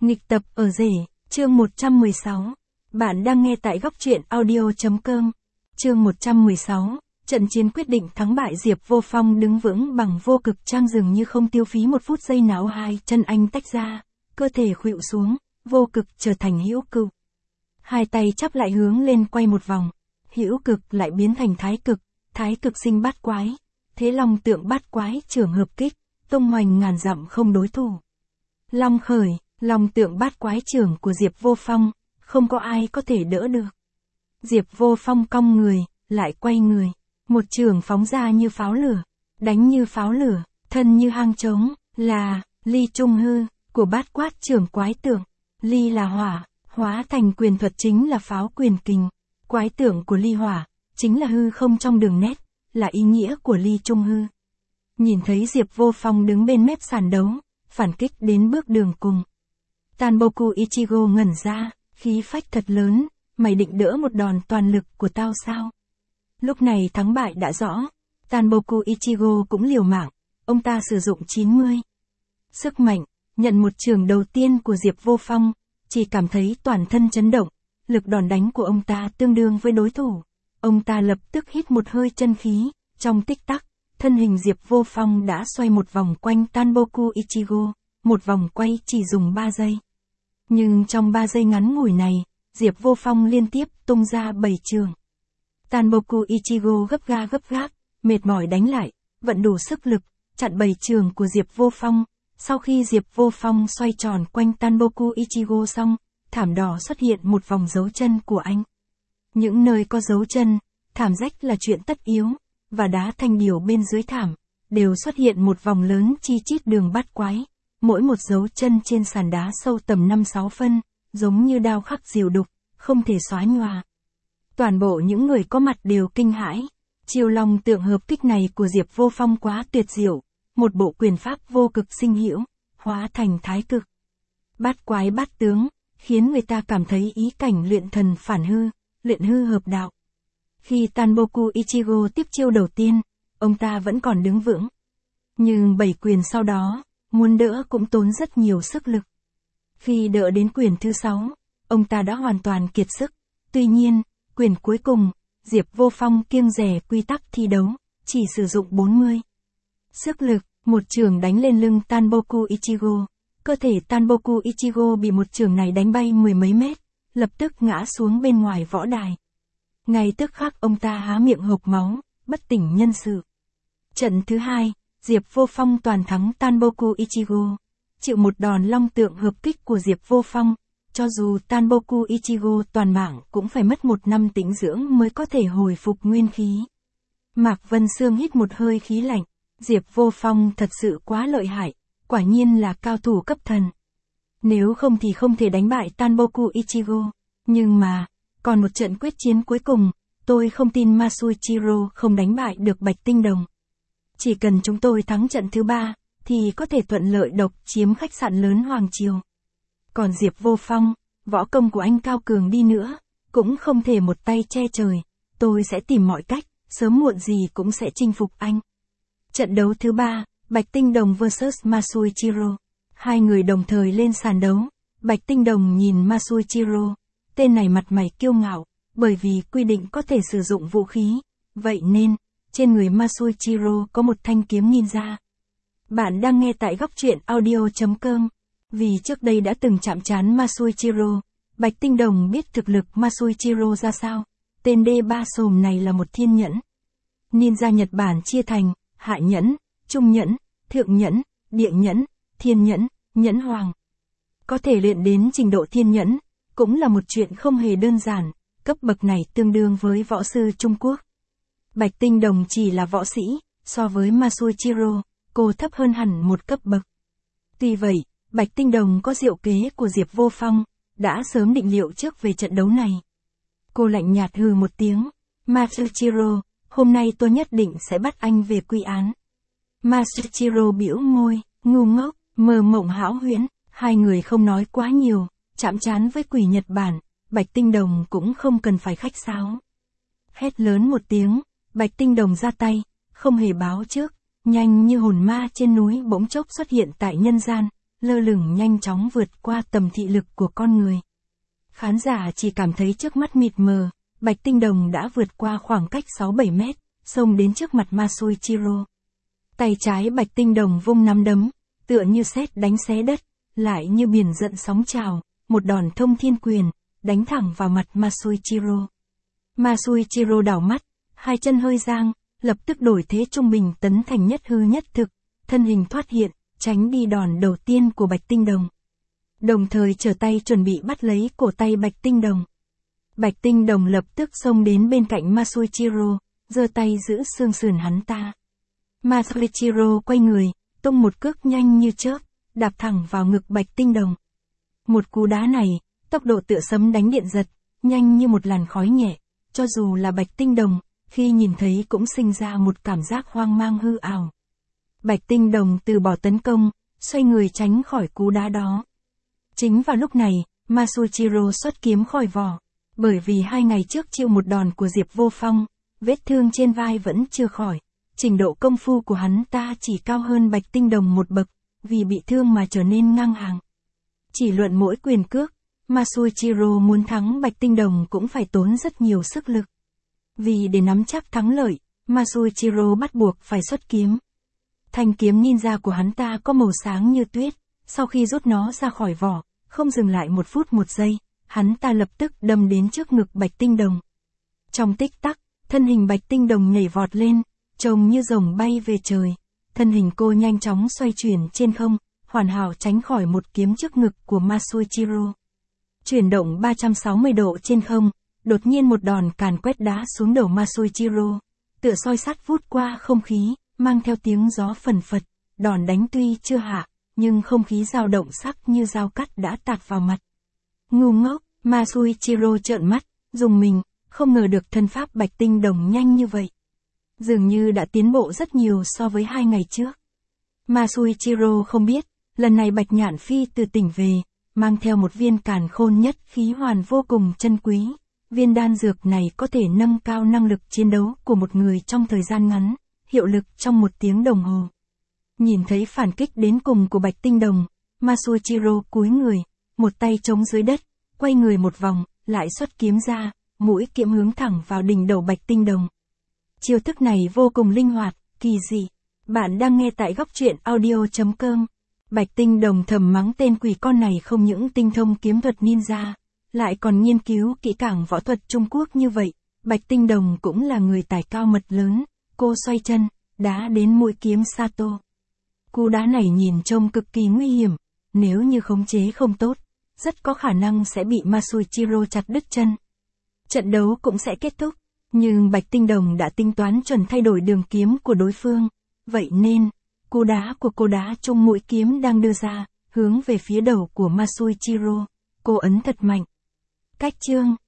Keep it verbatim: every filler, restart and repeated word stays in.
Nghịch tập ở rể, chương một trăm mười sáu. Bạn đang nghe tại góc truyện audio chấm com. Chương một trăm mười sáu. Trận chiến quyết định thắng bại. Diệp Vô Phong đứng vững bằng vô cực trang dường như không tiêu phí một phút giây nào. Hai chân anh tách ra, cơ thể khuỵu xuống, vô cực trở thành hữu cực. Hai tay chắp lại hướng lên quay một vòng, hữu cực lại biến thành thái cực, thái cực sinh bát quái, thế long tượng bát quái trưởng hợp kích, tung hoành ngàn dặm không đối thủ. Long khởi, long tượng bát quái trưởng của Diệp Vô Phong, không có ai có thể đỡ được. Diệp Vô Phong cong người, lại quay người, một trường phóng ra như pháo lửa, đánh như pháo lửa, thân như hang trống, là ly trung hư của bát quát trưởng quái tượng. Ly là hỏa, hóa thành quyền thuật chính là pháo quyền kình. Quái tượng của ly hỏa, chính là hư không trong đường nét, là ý nghĩa của ly trung hư. Nhìn thấy Diệp Vô Phong đứng bên mép sàn đấu, phản kích đến bước đường cùng. Tanboku Ichigo ngẩn ra, khí phách thật lớn, mày định đỡ một đòn toàn lực của tao sao? Lúc này thắng bại đã rõ, Tanboku Ichigo cũng liều mạng, ông ta sử dụng chín mươi. Sức mạnh, nhận một trường đầu tiên của Diệp Vô Phong, chỉ cảm thấy toàn thân chấn động, lực đòn đánh của ông ta tương đương với đối thủ. Ông ta lập tức hít một hơi chân khí, trong tích tắc, thân hình Diệp Vô Phong đã xoay một vòng quanh Tanboku Ichigo, một vòng quay chỉ dùng ba giây. Nhưng trong ba giây ngắn ngủi này, Diệp Vô Phong liên tiếp tung ra bảy trường. Tanboku Ichigo gấp ga gấp gáp, mệt mỏi đánh lại, vận đủ sức lực, chặn bảy trường của Diệp Vô Phong. Sau khi Diệp Vô Phong xoay tròn quanh Tanboku Ichigo xong, thảm đỏ xuất hiện một vòng dấu chân của anh. Những nơi có dấu chân, thảm rách là chuyện tất yếu, và đá thanh điều bên dưới thảm, đều xuất hiện một vòng lớn chi chít đường bát quái. Mỗi một dấu chân trên sàn đá sâu tầm năm sáu phân, giống như đao khắc diều đục, không thể xóa nhòa. Toàn bộ những người có mặt đều kinh hãi. Chiêu long tượng hợp kích này của Diệp Vô Phong quá tuyệt diệu, một bộ quyền pháp vô cực sinh hữu, hóa thành thái cực. Bát quái bát tướng, khiến người ta cảm thấy ý cảnh luyện thần phản hư, luyện hư hợp đạo. Khi Tanboku Ichigo tiếp chiêu đầu tiên, ông ta vẫn còn đứng vững. Nhưng bảy quyền sau đó, muốn đỡ cũng tốn rất nhiều sức lực. Khi đỡ đến quyền thứ sáu, ông ta đã hoàn toàn kiệt sức. Tuy nhiên, quyền cuối cùng, Diệp Vô Phong kiêng dè quy tắc thi đấu, chỉ sử dụng bốn mươi. Sức lực, một trường đánh lên lưng Tanboku Ichigo. Cơ thể Tanboku Ichigo bị một trường này đánh bay mười mấy mét, lập tức ngã xuống bên ngoài võ đài. Ngay tức khắc ông ta há miệng hộc máu, bất tỉnh nhân sự. Trận thứ hai, Diệp Vô Phong toàn thắng Tanboku Ichigo. Chịu một đòn long tượng hợp kích của Diệp Vô Phong, cho dù Tanboku Ichigo toàn mạng cũng phải mất một năm tĩnh dưỡng mới có thể hồi phục nguyên khí. Mạc Vân Sương hít một hơi khí lạnh, Diệp Vô Phong thật sự quá lợi hại, quả nhiên là cao thủ cấp thần. Nếu không thì không thể đánh bại Tanboku Ichigo, nhưng mà, còn một trận quyết chiến cuối cùng, tôi không tin Masuichiro không đánh bại được Bạch Tinh Đồng. Chỉ cần chúng tôi thắng trận thứ ba, thì có thể thuận lợi độc chiếm khách sạn lớn Hoàng Triều. Còn Diệp Vô Phong, võ công của anh cao cường đi nữa, cũng không thể một tay che trời, tôi sẽ tìm mọi cách, sớm muộn gì cũng sẽ chinh phục anh. Trận đấu thứ ba, Bạch Tinh Đồng versus Masuichiro. Hai người đồng thời lên sàn đấu, Bạch Tinh Đồng nhìn Masuichiro, tên này mặt mày kiêu ngạo, bởi vì quy định có thể sử dụng vũ khí, vậy nên, trên người Masuichiro có một thanh kiếm ninja. Bạn đang nghe tại góc truyện audio chấm com. Vì trước đây đã từng chạm trán Masuichiro, Bạch Tinh Đồng biết thực lực Masuichiro ra sao. Tên đê ba sồm này là một thiên nhẫn. Ninja Nhật Bản chia thành, hạ nhẫn, trung nhẫn, thượng nhẫn, địa nhẫn, thiên nhẫn, nhẫn hoàng. Có thể luyện đến trình độ thiên nhẫn, cũng là một chuyện không hề đơn giản, cấp bậc này tương đương với võ sư Trung Quốc. Bạch Tinh Đồng chỉ là võ sĩ, so với Masuichiro, cô thấp hơn hẳn một cấp bậc. Tuy vậy, Bạch Tinh Đồng có diệu kế của Diệp Vô Phong, đã sớm định liệu trước về trận đấu này. Cô lạnh nhạt hừ một tiếng, Masuichiro, hôm nay tôi nhất định sẽ bắt anh về quy án. Masuichiro bĩu môi, ngu ngốc, mơ mộng hão huyễn, hai người không nói quá nhiều, chạm trán với quỷ Nhật Bản, Bạch Tinh Đồng cũng không cần phải khách sáo. Hét lớn một tiếng, Bạch Tinh Đồng ra tay, không hề báo trước, nhanh như hồn ma trên núi bỗng chốc xuất hiện tại nhân gian, lơ lửng nhanh chóng vượt qua tầm thị lực của con người. Khán giả chỉ cảm thấy trước mắt mịt mờ, Bạch Tinh Đồng đã vượt qua khoảng cách sáu bảy mét, xông đến trước mặt Masuichiro. Tay trái Bạch Tinh Đồng vung nắm đấm, tựa như sét đánh xé đất, lại như biển giận sóng trào, một đòn thông thiên quyền, đánh thẳng vào mặt Masuichiro. Masuichiro đảo mắt, hai chân hơi giang, lập tức đổi thế trung bình tấn thành nhất hư nhất thực, thân hình thoát hiện, tránh đi đòn đầu tiên của Bạch Tinh Đồng. Đồng thời trở tay chuẩn bị bắt lấy cổ tay Bạch Tinh Đồng. Bạch Tinh Đồng lập tức xông đến bên cạnh Masuichiro, giơ tay giữ xương sườn hắn ta. Masuichiro quay người, tung một cước nhanh như chớp, đạp thẳng vào ngực Bạch Tinh Đồng. Một cú đá này, tốc độ tựa sấm đánh điện giật, nhanh như một làn khói nhẹ, cho dù là Bạch Tinh Đồng, khi nhìn thấy cũng sinh ra một cảm giác hoang mang hư ảo. Bạch Tinh Đồng từ bỏ tấn công, xoay người tránh khỏi cú đá đó. Chính vào lúc này, Masuichiro xuất kiếm khỏi vỏ, bởi vì hai ngày trước chịu một đòn của Diệp Vô Phong, vết thương trên vai vẫn chưa khỏi, trình độ công phu của hắn ta chỉ cao hơn Bạch Tinh Đồng một bậc, vì bị thương mà trở nên ngang hàng. Chỉ luận mỗi quyền cước, Masuichiro muốn thắng Bạch Tinh Đồng cũng phải tốn rất nhiều sức lực. Vì để nắm chắc thắng lợi, Masuichiro bắt buộc phải xuất kiếm. Thanh kiếm ninja của hắn ta có màu sáng như tuyết, sau khi rút nó ra khỏi vỏ, không dừng lại một phút một giây, hắn ta lập tức đâm đến trước ngực Bạch Tinh Đồng. Trong tích tắc, thân hình Bạch Tinh Đồng nhảy vọt lên, trông như rồng bay về trời. Thân hình cô nhanh chóng xoay chuyển trên không, hoàn hảo tránh khỏi một kiếm trước ngực của Masuichiro. Chuyển động ba trăm sáu mươi độ trên không, đột nhiên một đòn càn quét đá xuống đầu Masuichiro, tựa soi sắt vút qua không khí, mang theo tiếng gió phần phật, đòn đánh tuy chưa hạ, nhưng không khí dao động sắc như dao cắt đã tạt vào mặt. Ngu ngốc, Masuichiro trợn mắt, dùng mình, không ngờ được thân pháp Bạch Tinh Đồng nhanh như vậy. Dường như đã tiến bộ rất nhiều so với hai ngày trước. Masuichiro không biết, lần này Bạch Nhạn Phi từ tỉnh về, mang theo một viên càn khôn nhất khí hoàn vô cùng chân quý. Viên đan dược này có thể nâng cao năng lực chiến đấu của một người trong thời gian ngắn, hiệu lực trong một tiếng đồng hồ. Nhìn thấy phản kích đến cùng của Bạch Tinh Đồng, Masuichiro cúi người, một tay chống dưới đất, quay người một vòng, lại xuất kiếm ra, mũi kiếm hướng thẳng vào đỉnh đầu Bạch Tinh Đồng. Chiêu thức này vô cùng linh hoạt, kỳ dị. Bạn đang nghe tại góc truyện audio chấm com. Bạch Tinh Đồng thầm mắng tên quỷ con này không những tinh thông kiếm thuật ninja, lại còn nghiên cứu kỹ càng võ thuật Trung Quốc như vậy. Bạch Tinh Đồng cũng là người tài cao mật lớn, cô xoay chân, đá đến mũi kiếm Sato. Cú đá này nhìn trông cực kỳ nguy hiểm, nếu như khống chế không tốt, rất có khả năng sẽ bị Masuichiro chặt đứt chân. Trận đấu cũng sẽ kết thúc, nhưng Bạch Tinh Đồng đã tính toán chuẩn thay đổi đường kiếm của đối phương, vậy nên, cú đá của cô đá trúng mũi kiếm đang đưa ra, hướng về phía đầu của Masuichiro, cô ấn thật mạnh. Cách chương